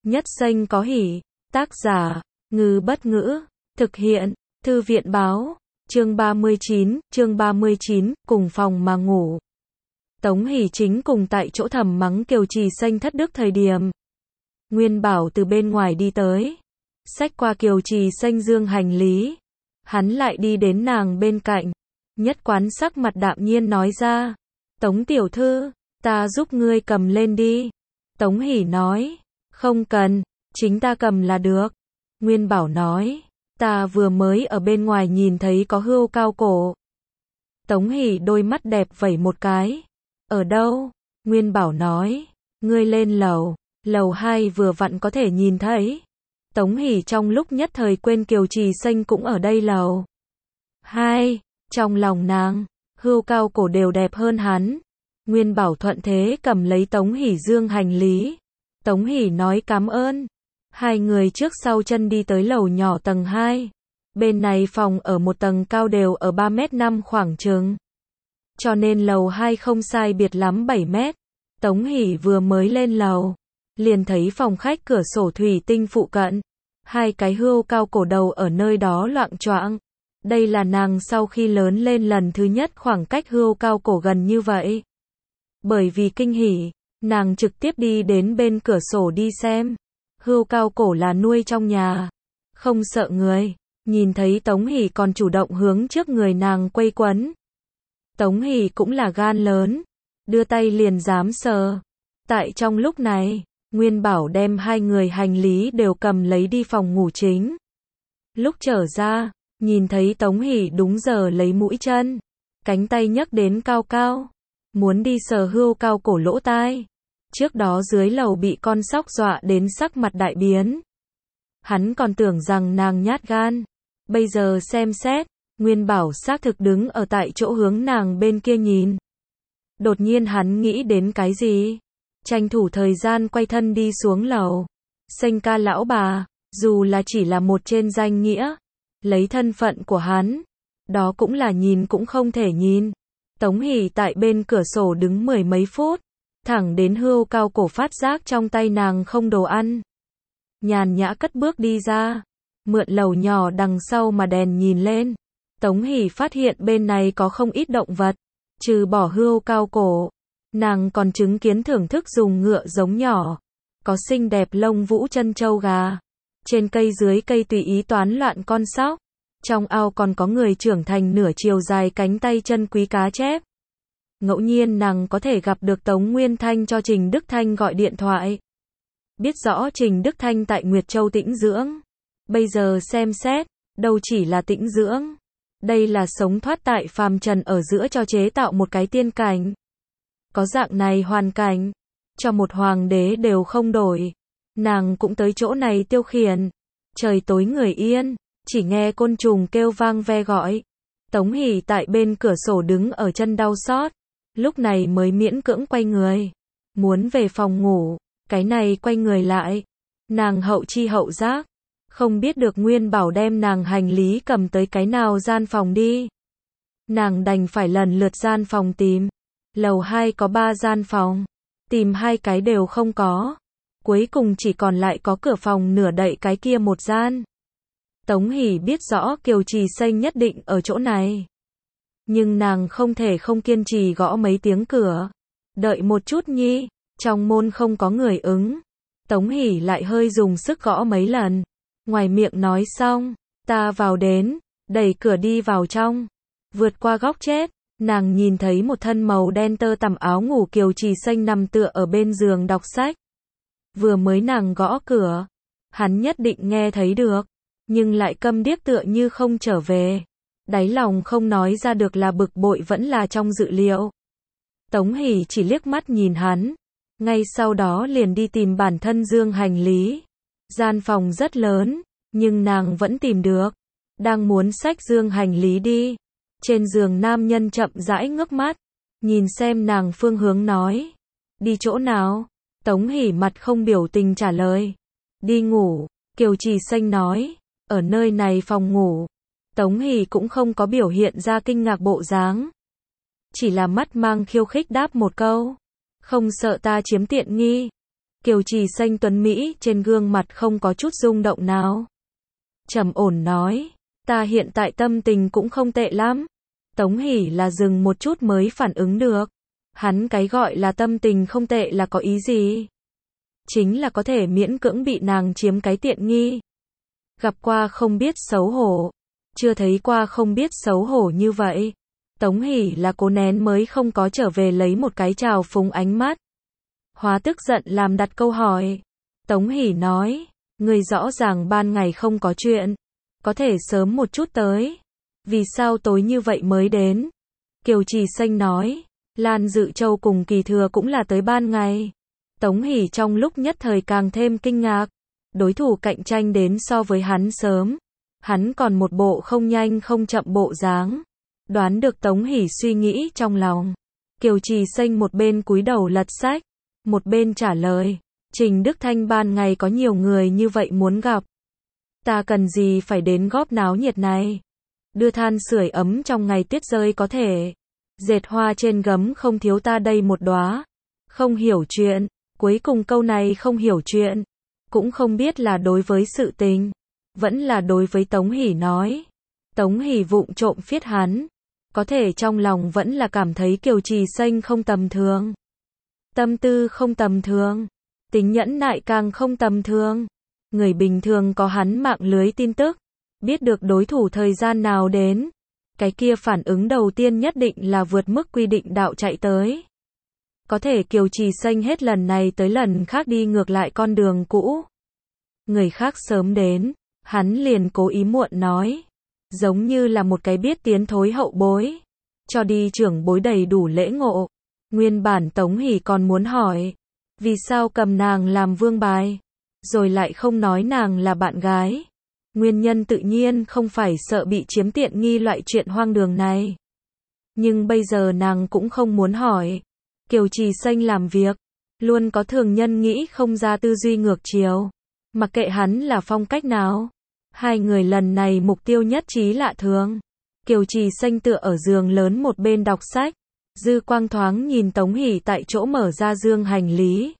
Nhất danh có hỷ. Tác giả, Ngư Bất Ngữ. Thực hiện, Thư viện Báo. Chương 39, cùng phòng mà ngủ. Tống Hỷ chính cùng tại chỗ thầm mắng Kiều Trì Xanh thất đức thời điểm. Nguyên Bảo từ bên ngoài đi tới. Xách qua Kiều Trì Xanh dương hành lý. Hắn lại đi đến nàng bên cạnh. Nhất quán sắc mặt đạm nhiên nói ra. Tống tiểu thư, ta giúp ngươi cầm lên đi. Tống Hỷ nói. Không cần, chính ta cầm là được. Nguyên Bảo nói. Ta vừa mới ở bên ngoài nhìn thấy có hươu cao cổ. Tống Hỷ đôi mắt đẹp vẩy một cái. Ở đâu? Nguyên Bảo nói. Ngươi lên lầu. Lầu 2 vừa vặn có thể nhìn thấy. Tống Hỷ trong lúc nhất thời quên Kiều Trì Xanh cũng ở đây lầu 2. Trong lòng nàng, hươu cao cổ đều đẹp hơn hắn. Nguyên Bảo thuận thế cầm lấy Tống Hỷ dương hành lý. Tống Hỷ nói cảm ơn. Hai người trước sau chân đi tới lầu nhỏ tầng 2. Bên này phòng ở một tầng cao đều ở 3m5 khoảng chừng. Cho nên lầu 2 không sai biệt lắm 7m. Tống Hỷ vừa mới lên lầu, liền thấy phòng khách cửa sổ thủy tinh phụ cận. Hai cái hươu cao cổ đầu ở nơi đó loạng choạng. Đây là nàng sau khi lớn lên lần thứ nhất khoảng cách hươu cao cổ gần như vậy. Bởi vì kinh hỉ, nàng trực tiếp đi đến bên cửa sổ đi xem. Hươu cao cổ là nuôi trong nhà, không sợ người. Nhìn thấy Tống Hỷ còn chủ động hướng trước người nàng quây quấn. Tống Hỷ cũng là gan lớn, đưa tay liền dám sờ. Tại trong lúc này, Nguyên Bảo đem hai người hành lý đều cầm lấy đi phòng ngủ chính. Lúc trở ra, nhìn thấy Tống Hỷ đúng giờ lấy mũi chân, cánh tay nhấc đến cao cao, muốn đi sờ hươu cao cổ lỗ tai. Trước đó dưới lầu bị con sóc dọa đến sắc mặt đại biến. Hắn còn tưởng rằng nàng nhát gan. Bây giờ xem xét, Nguyên Bảo xác thực đứng ở tại chỗ hướng nàng bên kia nhìn. Đột nhiên hắn nghĩ đến cái gì? Tranh thủ thời gian quay thân đi xuống lầu. Xanh ca lão bà, dù là chỉ là một trên danh nghĩa, lấy thân phận của hắn, đó cũng là nhìn cũng không thể nhìn. Tống Hỷ tại bên cửa sổ đứng mười mấy phút, thẳng đến hươu cao cổ phát giác trong tay nàng không đồ ăn. Nhàn nhã cất bước đi ra, mượn lầu nhỏ đằng sau mà đèn nhìn lên. Tống Hỷ phát hiện bên này có không ít động vật, trừ bỏ hươu cao cổ. Nàng còn chứng kiến thưởng thức dùng ngựa giống nhỏ, có xinh đẹp lông vũ chân trâu gà. Trên cây dưới cây tùy ý toán loạn con sóc. Trong ao còn có người trưởng thành nửa chiều dài cánh tay chân quý cá chép. Ngẫu nhiên nàng có thể gặp được Tống Nguyên Thanh cho Trình Đức Thanh gọi điện thoại. Biết rõ Trình Đức Thanh tại Nguyệt Châu tĩnh dưỡng. Bây giờ xem xét, đâu chỉ là tĩnh dưỡng. Đây là sống thoát tại phàm trần ở giữa cho chế tạo một cái tiên cảnh. Có dạng này hoàn cảnh, cho một hoàng đế đều không đổi. Nàng cũng tới chỗ này tiêu khiển. Trời tối người yên, chỉ nghe côn trùng kêu vang ve gọi. Tống Hỷ tại bên cửa sổ đứng ở chân đau xót. Lúc này mới miễn cưỡng quay người. Muốn về phòng ngủ, cái này quay người lại. Nàng hậu chi hậu giác. Không biết được Nguyên Bảo đem nàng hành lý cầm tới cái nào gian phòng đi. Nàng đành phải lần lượt gian phòng tìm. Lầu 2 có 3 gian phòng. Tìm 2 cái đều không có. Cuối cùng chỉ còn lại có cửa phòng nửa đậy cái kia một gian. Tống Hỷ biết rõ Kiều Trì Xanh nhất định ở chỗ này. Nhưng nàng không thể không kiên trì gõ mấy tiếng cửa. Đợi một chút nhi, trong môn không có người ứng. Tống Hỷ lại hơi dùng sức gõ mấy lần. Ngoài miệng nói xong, ta vào đến, đẩy cửa đi vào trong. Vượt qua góc chết, nàng nhìn thấy một thân màu đen tơ tằm áo ngủ Kiều Trì Xanh nằm tựa ở bên giường đọc sách. Vừa mới nàng gõ cửa, hắn nhất định nghe thấy được, nhưng lại câm điếc tựa như không trở về. Đáy lòng không nói ra được là bực bội vẫn là trong dự liệu. Tống Hỷ chỉ liếc mắt nhìn hắn, ngay sau đó liền đi tìm bản thân dương hành lý. Gian phòng rất lớn, nhưng nàng vẫn tìm được. Đang muốn xách dương hành lý đi. Trên giường nam nhân chậm rãi ngước mắt, nhìn xem nàng phương hướng nói. Đi chỗ nào? Tống Hỷ mặt không biểu tình trả lời. Đi ngủ, Kiều Trì Xanh nói. Ở nơi này phòng ngủ. Tống Hỷ cũng không có biểu hiện ra kinh ngạc bộ dáng. Chỉ là mắt mang khiêu khích đáp một câu. Không sợ ta chiếm tiện nghi. Kiều Trì Xanh tuấn Mỹ trên gương mặt không có chút rung động nào. Trầm ổn nói, ta hiện tại tâm tình cũng không tệ lắm. Tống Hỷ là dừng một chút mới phản ứng được. Hắn cái gọi là tâm tình không tệ là có ý gì? Chính là có thể miễn cưỡng bị nàng chiếm cái tiện nghi. Gặp qua không biết xấu hổ. Chưa thấy qua không biết xấu hổ như vậy. Tống Hỷ là cố nén mới không có trở về lấy một cái trào phúng ánh mắt. Hóa tức giận làm đặt câu hỏi. Tống Hỷ nói, người rõ ràng ban ngày không có chuyện. Có thể sớm một chút tới. Vì sao tối như vậy mới đến? Kiều Trì Xanh nói, Lan Dự Châu cùng Kỳ Thừa cũng là tới ban ngày. Tống Hỷ trong lúc nhất thời càng thêm kinh ngạc. Đối thủ cạnh tranh đến so với hắn sớm. Hắn còn một bộ không nhanh không chậm bộ dáng. Đoán được Tống Hỷ suy nghĩ trong lòng. Kiều Trì Xanh một bên cúi đầu lật sách, một bên trả lời, Trình Đức Thanh ban ngày có nhiều người như vậy muốn gặp. Ta cần gì phải đến góp náo nhiệt này? Đưa than sưởi ấm trong ngày tuyết rơi có thể. Dệt hoa trên gấm không thiếu ta đây một đóa. Không hiểu chuyện. Cuối cùng câu này không hiểu chuyện. Cũng không biết là đối với sự tình. Vẫn là đối với Tống Hỷ nói. Tống Hỷ vụng trộm phiết hắn. Có thể trong lòng vẫn là cảm thấy Kiều Trì Xanh không tầm thường. Tâm tư không tầm thường. Tính nhẫn nại càng không tầm thường. Người bình thường có hắn mạng lưới tin tức. Biết được đối thủ thời gian nào đến. Cái kia phản ứng đầu tiên nhất định là vượt mức quy định đạo chạy tới. Có thể Kiều Trì Xanh hết lần này tới lần khác đi ngược lại con đường cũ. Người khác sớm đến, hắn liền cố ý muộn nói. Giống như là một cái biết tiến thối hậu bối. Cho đi trưởng bối đầy đủ lễ ngộ. Nguyên bản Tống Hỷ còn muốn hỏi. Vì sao cầm nàng làm vương bài? Rồi lại không nói nàng là bạn gái. Nguyên nhân tự nhiên không phải sợ bị chiếm tiện nghi loại chuyện hoang đường này. Nhưng bây giờ nàng cũng không muốn hỏi. Kiều Trì Xanh làm việc. Luôn có thường nhân nghĩ không ra tư duy ngược chiều. Mặc kệ hắn là phong cách nào. Hai người lần này mục tiêu nhất trí lạ thường. Kiều Trì Xanh tựa ở giường lớn một bên đọc sách. Dư quang thoáng nhìn Tống Hỷ tại chỗ mở ra dương hành lý.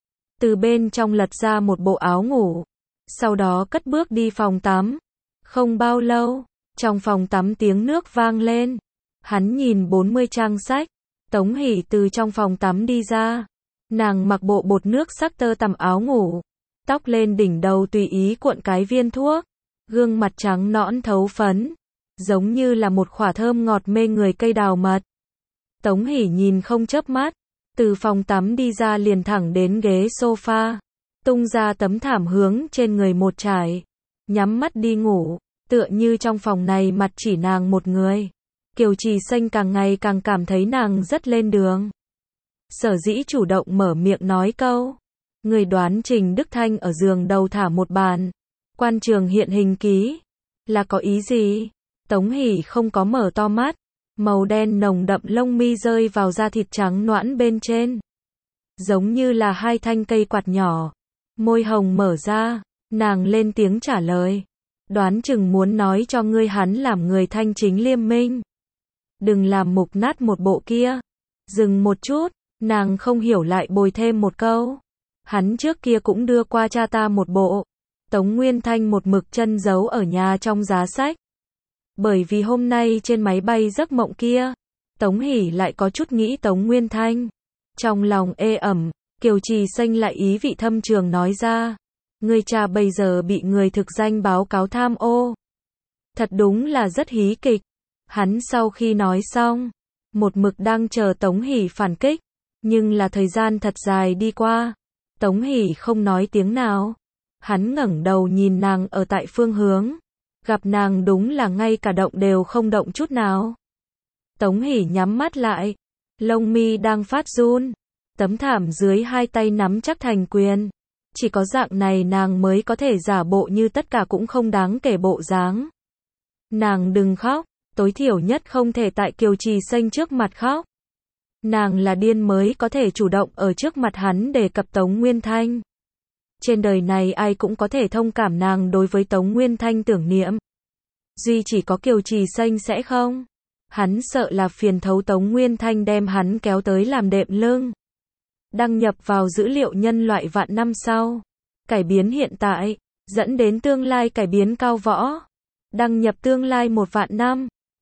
Từ bên trong lật ra một bộ áo ngủ. Sau đó cất bước đi phòng tắm. Không bao lâu, trong phòng tắm tiếng nước vang lên. Hắn nhìn 40 trang sách. Tống Hỷ từ trong phòng tắm đi ra. Nàng mặc bộ bột nước sắc tơ tằm áo ngủ. Tóc lên đỉnh đầu tùy ý cuộn cái viên thuốc. Gương mặt trắng nõn thấu phấn. Giống như là một khỏa thơm ngọt mê người cây đào mật. Tống Hỷ nhìn không chớp mắt. Từ phòng tắm đi ra liền thẳng đến ghế sofa. Tung ra tấm thảm hướng trên người một trải. Nhắm mắt đi ngủ. Tựa như trong phòng này mặt chỉ nàng một người. Kiều Trì Xanh càng ngày càng cảm thấy nàng rất lên đường. Sở dĩ chủ động mở miệng nói câu. Người đoán Trình Đức Thanh ở giường đầu thả một bàn. Quan trường hiện hình ký. Là có ý gì? Tống Hỷ không có mở to mắt. Màu đen nồng đậm lông mi rơi vào da thịt trắng nõn bên trên. Giống như là hai thanh cây quạt nhỏ. Môi hồng mở ra. Nàng lên tiếng trả lời. Đoán chừng muốn nói cho ngươi hắn làm người thanh chính liêm minh. Đừng làm mục nát một bộ kia. Dừng một chút. Nàng không hiểu lại bồi thêm một câu. Hắn trước kia cũng đưa qua cha ta một bộ. Tống Nguyên Thanh một mực chân giấu ở nhà trong giá sách. Bởi vì hôm nay trên máy bay giấc mộng kia. Tống Hỷ lại có chút nghĩ Tống Nguyên Thanh. Trong lòng ê ẩm. Kiều Trì Xanh lại ý vị thâm trường nói ra. Người cha bây giờ bị người thực danh báo cáo tham ô. Thật đúng là rất hí kịch. Hắn sau khi nói xong. Một mực đang chờ Tống Hỷ phản kích. Nhưng là thời gian thật dài đi qua. Tống Hỷ không nói tiếng nào. Hắn ngẩng đầu nhìn nàng ở tại phương hướng. Gặp nàng đúng là ngay cả động đều không động chút nào. Tống Hỷ nhắm mắt lại. Lông mi đang phát run. Tấm thảm dưới hai tay nắm chắc thành quyền. Chỉ có dạng này nàng mới có thể giả bộ như tất cả cũng không đáng kể bộ dáng. Nàng đừng khóc. Tối thiểu nhất không thể tại Kiều Trì Xanh trước mặt khóc. Nàng là điên mới có thể chủ động ở trước mặt hắn đề cập Tống Nguyên Thanh. Trên đời này ai cũng có thể thông cảm nàng đối với Tống Nguyên Thanh tưởng niệm. Duy chỉ có Kiều Trì Xanh sẽ không. Hắn sợ là phiền thấu Tống Nguyên Thanh đem hắn kéo tới làm đệm lưng. đăng nhập vào dữ liệu nhân loại vạn năm sau. Cải biến hiện tại, dẫn đến tương lai cải biến cao võ. Đăng nhập tương lai 1 vạn năm.